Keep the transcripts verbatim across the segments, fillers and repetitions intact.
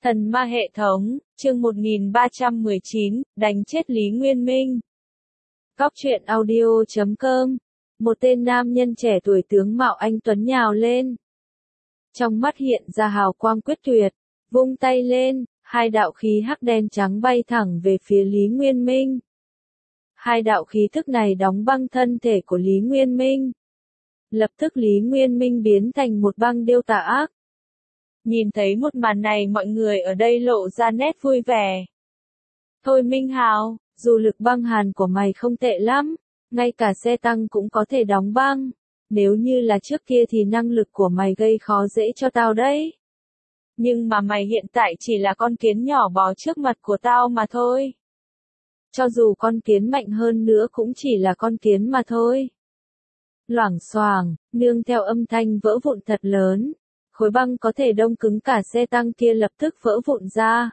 Thần ma hệ thống, chương một nghìn ba trăm mười chín, đánh chết Lý Nguyên Minh. Cóc truyện audio chấm com. Một tên nam nhân trẻ tuổi tướng mạo anh tuấn nhào lên. Trong mắt hiện ra hào quang quyết tuyệt, vung tay lên, hai đạo khí hắc đen trắng bay thẳng về phía Lý Nguyên Minh. Hai đạo khí thức này đóng băng thân thể của Lý Nguyên Minh. Lập tức Lý Nguyên Minh biến thành một băng điêu tà ác. Nhìn thấy một màn này mọi người ở đây lộ ra nét vui vẻ. Thôi Minh Hào, dù lực băng hàn của mày không tệ lắm, ngay cả xe tăng cũng có thể đóng băng. Nếu như là trước kia thì năng lực của mày gây khó dễ cho tao đấy. Nhưng mà mày hiện tại chỉ là con kiến nhỏ bò trước mặt của tao mà thôi. Cho dù con kiến mạnh hơn nữa cũng chỉ là con kiến mà thôi. Loảng xoảng, nương theo âm thanh vỡ vụn thật lớn. Khối băng có thể đông cứng cả xe tăng kia lập tức vỡ vụn ra.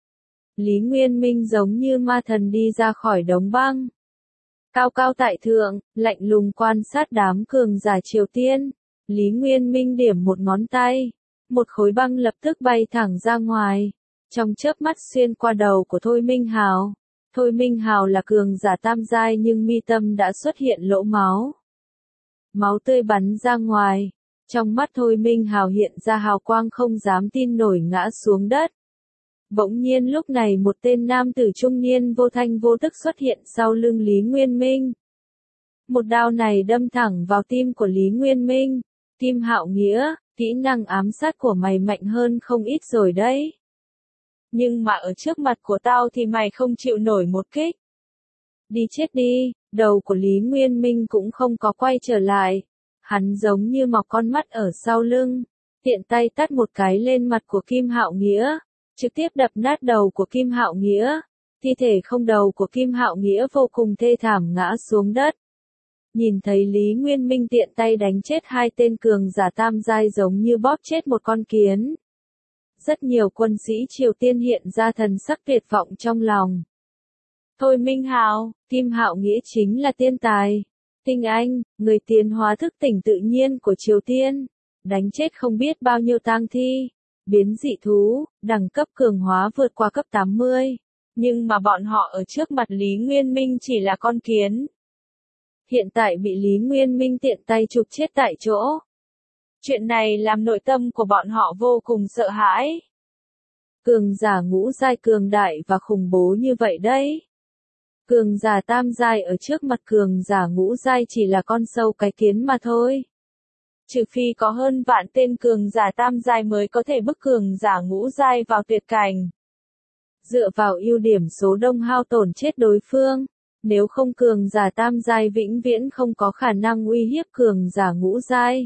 Lý Nguyên Minh giống như ma thần đi ra khỏi đống băng. Cao cao tại thượng, lạnh lùng quan sát đám cường giả Triều Tiên. Lý Nguyên Minh điểm một ngón tay. Một khối băng lập tức bay thẳng ra ngoài. Trong chớp mắt xuyên qua đầu của Thôi Minh Hào. Thôi Minh Hào là cường giả tam giai nhưng mi tâm đã xuất hiện lỗ máu. Máu tươi bắn ra ngoài. Trong mắt Thôi Minh Hào hiện ra hào quang không dám tin nổi ngã xuống đất. Bỗng nhiên lúc này một tên nam tử trung niên vô thanh vô tức xuất hiện sau lưng Lý Nguyên Minh. Một đao này đâm thẳng vào tim của Lý Nguyên Minh. Kim Hạo Nghĩa, kỹ năng ám sát của mày mạnh hơn không ít rồi đấy. Nhưng mà ở trước mặt của tao thì mày không chịu nổi một kích. Đi chết đi, đầu của Lý Nguyên Minh cũng không có quay trở lại. Hắn giống như mọc con mắt ở sau lưng, tiện tay tát một cái lên mặt của Kim Hạo Nghĩa, trực tiếp đập nát đầu của Kim Hạo Nghĩa. Thi thể không đầu của Kim Hạo Nghĩa vô cùng thê thảm ngã xuống đất. Nhìn thấy Lý Nguyên Minh tiện tay đánh chết hai tên cường giả tam giai giống như bóp chết một con kiến. Rất nhiều quân sĩ Triều Tiên hiện ra thần sắc tuyệt vọng trong lòng. Thôi Minh Hào, Kim Hạo Nghĩa chính là tiên tài. Tinh Anh, người tiến hóa thức tỉnh tự nhiên của Triều Tiên, đánh chết không biết bao nhiêu tang thi, biến dị thú, đẳng cấp cường hóa vượt qua cấp tám mươi, nhưng mà bọn họ ở trước mặt Lý Nguyên Minh chỉ là con kiến. Hiện tại bị Lý Nguyên Minh tiện tay chụp chết tại chỗ. Chuyện này làm nội tâm của bọn họ vô cùng sợ hãi. Cường giả ngũ giai cường đại và khủng bố như vậy đấy. Cường giả tam giai ở trước mặt cường giả ngũ giai chỉ là con sâu cái kiến mà thôi. Trừ phi có hơn vạn tên cường giả tam giai mới có thể bức cường giả ngũ giai vào tuyệt cảnh. Dựa vào ưu điểm số đông hao tổn chết đối phương, nếu không cường giả tam giai vĩnh viễn không có khả năng uy hiếp cường giả ngũ giai.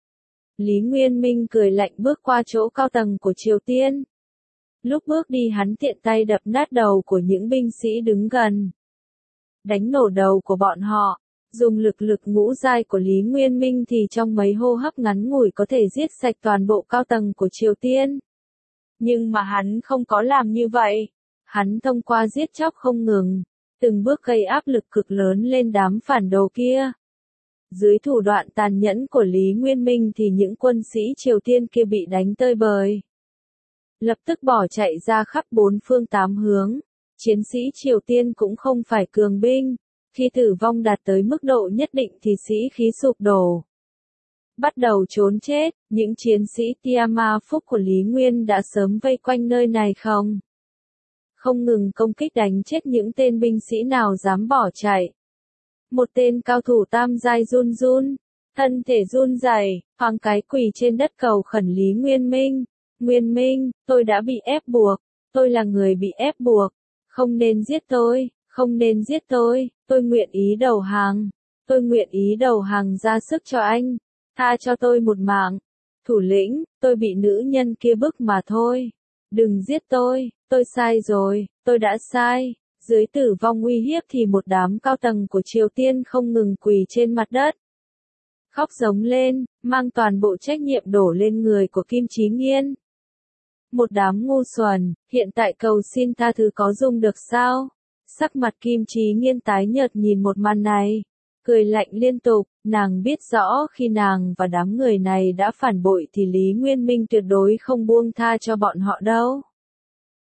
Lý Nguyên Minh cười lạnh bước qua chỗ cao tầng của Triều Tiên. Lúc bước đi hắn tiện tay đập nát đầu của những binh sĩ đứng gần. Đánh nổ đầu của bọn họ, dùng lực lực ngũ giai của Lý Nguyên Minh thì trong mấy hô hấp ngắn ngủi có thể giết sạch toàn bộ cao tầng của Triều Tiên. Nhưng mà hắn không có làm như vậy. Hắn thông qua giết chóc không ngừng, từng bước gây áp lực cực lớn lên đám phản đồ kia. Dưới thủ đoạn tàn nhẫn của Lý Nguyên Minh thì những quân sĩ Triều Tiên kia bị đánh tơi bời. Lập tức bỏ chạy ra khắp bốn phương tám hướng. Chiến sĩ Triều Tiên cũng không phải cường binh, khi tử vong đạt tới mức độ nhất định thì sĩ khí sụp đổ. Bắt đầu trốn chết, những chiến sĩ Tiama Phúc của Lý Nguyên đã sớm vây quanh nơi này không? Không ngừng công kích đánh chết những tên binh sĩ nào dám bỏ chạy. Một tên cao thủ tam giai run run, thân thể run rẩy, hoang cái quỳ trên đất cầu khẩn Lý Nguyên Minh. Nguyên Minh, tôi đã bị ép buộc, tôi là người bị ép buộc. Không nên giết tôi, không nên giết tôi, tôi nguyện ý đầu hàng, tôi nguyện ý đầu hàng ra sức cho anh, tha cho tôi một mạng. Thủ lĩnh, tôi bị nữ nhân kia bức mà thôi, đừng giết tôi, tôi sai rồi, tôi đã sai. Dưới tử vong uy hiếp thì một đám cao tầng của Triều Tiên không ngừng quỳ trên mặt đất. Khóc giống lên, mang toàn bộ trách nhiệm đổ lên người của Kim Chí Nghiên. Một đám ngu xuẩn, hiện tại cầu xin tha thứ có dùng được sao? Sắc mặt Kim Chí Nghiên tái nhợt nhìn một màn này, cười lạnh liên tục, nàng biết rõ khi nàng và đám người này đã phản bội thì Lý Nguyên Minh tuyệt đối không buông tha cho bọn họ đâu.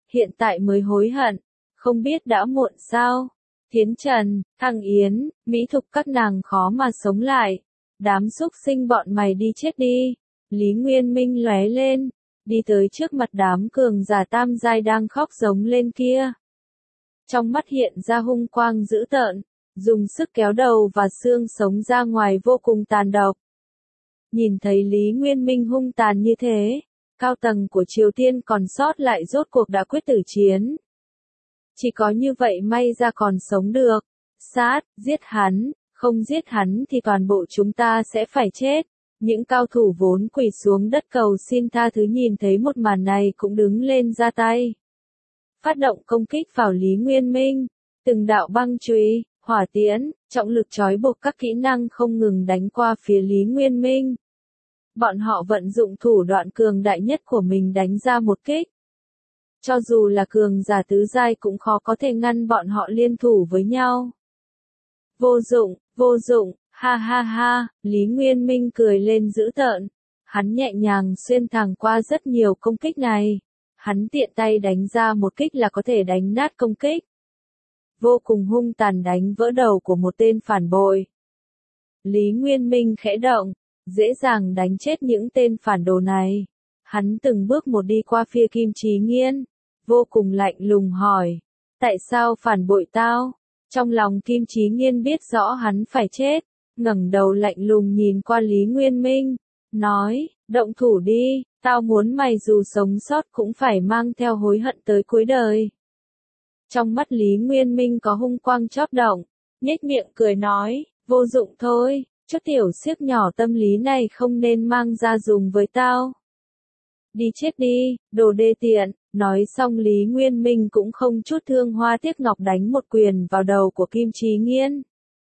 hiện tại mới hối hận, không biết đã muộn sao. Thiến Trần, Thăng Yến, Mỹ Thục các nàng khó mà sống lại. Đám xúc sinh bọn mày đi chết đi. Lý Nguyên Minh lóe lên, đi tới trước mặt đám cường giả tam giai đang khóc giống lên kia. Trong mắt hiện ra hung quang dữ tợn, dùng sức kéo đầu và xương sống ra ngoài vô cùng tàn độc. Nhìn thấy Lý Nguyên Minh hung tàn như thế, cao tầng của Triều Tiên còn sót lại rốt cuộc đã quyết tử chiến. Chỉ có như vậy may ra còn sống được. Sát, giết hắn, không giết hắn thì toàn bộ chúng ta sẽ phải chết. Những cao thủ vốn quỳ xuống đất cầu xin tha thứ nhìn thấy một màn này cũng đứng lên ra tay. Phát động công kích vào Lý Nguyên Minh. Từng đạo băng chùy, hỏa tiễn, trọng lực trói buộc các kỹ năng không ngừng đánh qua phía Lý Nguyên Minh. Bọn họ vận dụng thủ đoạn cường đại nhất của mình đánh ra một kích. Cho dù là cường giả tứ giai cũng khó có thể ngăn bọn họ liên thủ với nhau. Vô dụng, vô dụng, ha ha ha, Lý Nguyên Minh cười lên dữ tợn. Hắn nhẹ nhàng xuyên thẳng qua rất nhiều công kích này. Hắn tiện tay đánh ra một kích là có thể đánh nát công kích. Vô cùng hung tàn đánh vỡ đầu của một tên phản bội. Lý Nguyên Minh khẽ động, dễ dàng đánh chết những tên phản đồ này. Hắn từng bước một đi qua phía Kim Chí Nghiên, vô cùng lạnh lùng hỏi, tại sao phản bội tao? Trong lòng Kim Chí Nghiên biết rõ hắn phải chết, ngẩng đầu lạnh lùng nhìn qua Lý Nguyên Minh, nói, động thủ đi, tao muốn mày dù sống sót cũng phải mang theo hối hận tới cuối đời. Trong mắt Lý Nguyên Minh có hung quang chóp động, nhếch miệng cười nói, vô dụng thôi, chút tiểu xiếc nhỏ tâm lý này không nên mang ra dùng với tao. Đi chết đi, đồ đê tiện, nói xong Lý Nguyên Minh cũng không chút thương hoa tiếc ngọc đánh một quyền vào đầu của Kim Chí Nghiên.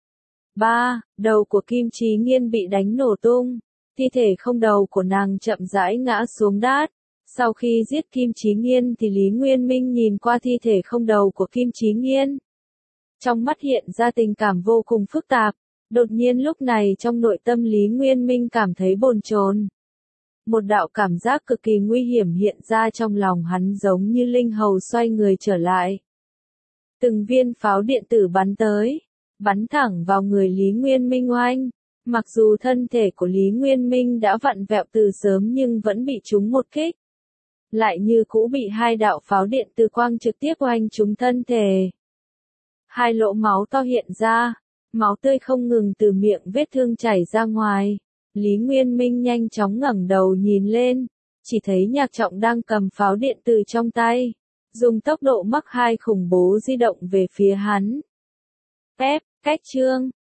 ba. Đầu của Kim Chí Nghiên bị đánh nổ tung, thi thể không đầu của nàng chậm rãi ngã xuống đát. Sau khi giết Kim Chí Nghiên thì Lý Nguyên Minh nhìn qua thi thể không đầu của Kim Chí Nghiên. Trong mắt hiện ra tình cảm vô cùng phức tạp, đột nhiên lúc này trong nội tâm Lý Nguyên Minh cảm thấy bồn chồn. Một đạo cảm giác cực kỳ nguy hiểm hiện ra trong lòng hắn giống như linh hầu xoay người trở lại. Từng viên pháo điện tử bắn tới, bắn thẳng vào người Lý Nguyên Minh oanh. Mặc dù thân thể của Lý Nguyên Minh đã vặn vẹo từ sớm nhưng vẫn bị trúng một kích. Lại như cũ bị hai đạo pháo điện từ quang trực tiếp oanh trúng thân thể. Hai lỗ máu to hiện ra, máu tươi không ngừng từ miệng vết thương chảy ra ngoài. Lý Nguyên Minh nhanh chóng ngẩng đầu nhìn lên, chỉ thấy Nhạc Trọng đang cầm pháo điện từ trong tay, dùng tốc độ mach hai khủng bố di động về phía hắn. Pep, cách chương